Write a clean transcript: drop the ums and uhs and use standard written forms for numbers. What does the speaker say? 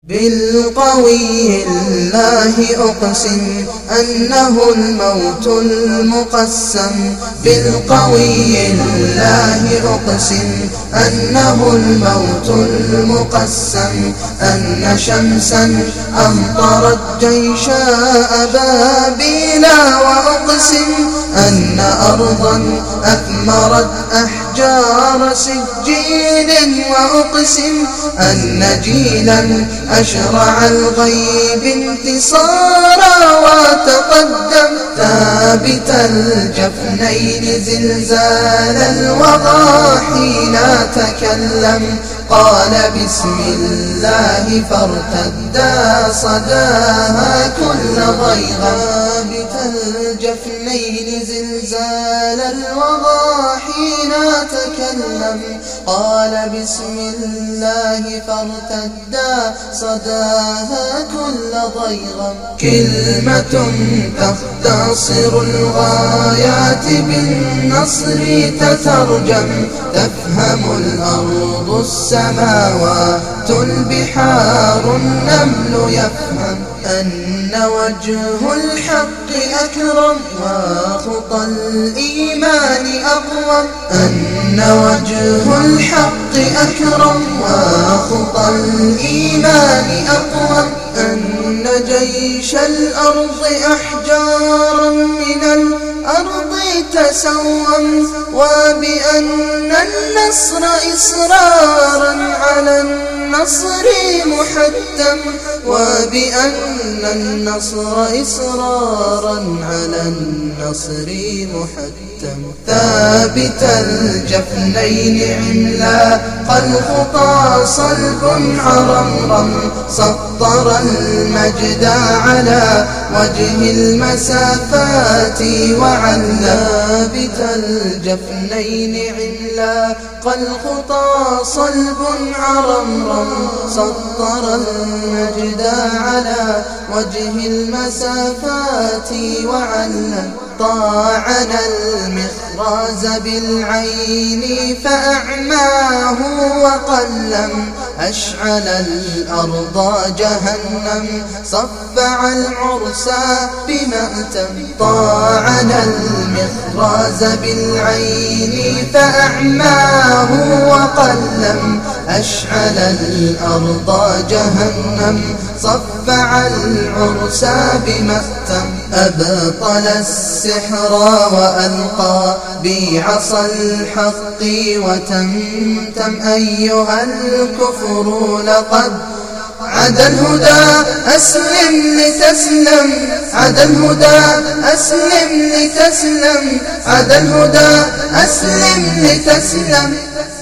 بالقوي الله أقسم أنه الموت المقسم. بالقوي الله أقسم أنه الموت المقسم. أن شمسا أمطرت جيش أبابيل، وأقسم أن أرضا أثمرت أحجار سجيل، وأقسم أن جيلا أشرع الغيب انتصارا وتقدم ثابت الجفنين زلزال الوغى حين تكلم. قال بسم الله فارتدا صداها كل ضيغم. ثابت الجفنين زلزال الوغى حين تكلم. قال بسم الله فارتدا صداها كل ضيغم. كلمة تختصر الغايات بالنصر تترجم. تفهم الأرض السماوات البحار النمل يفهم. أن وجه الحق أكرم وخطى الإيمان أقوم. أن وجه الحق أكرم وخطى الإيمان أقوم. أن جيش الأرض أحجارا من الأرض تسوم. وبأن النصر إصرارا على النصر محتم. وبأن النصر إصرارا على النصر محتم. ثابت الجفنين عملاق الخطى صلب عرمرم. سطر المجد على وجه المسافات وعلم. ثابت الجفنين عملاق الخطى صلب عرمرم. سطر المجد على وجه المسافات وعلم. طاعن المخراز بالعين فأعماه وقلم. أشعل الأرض جهنم صفع العرسى بمأتم. طاعن المخراز بالعين فأعماه وقلم. أشعل الأرض جهنم صفع العرسى بمأتم. أبطل السحر وألقى بعصا الحق وتمتم. أيها الكفر لقد عدا الهدى أسلم لتسلم. عدا الهدى أسلم لتسلم. عدا الهدى أسلم لتسلم.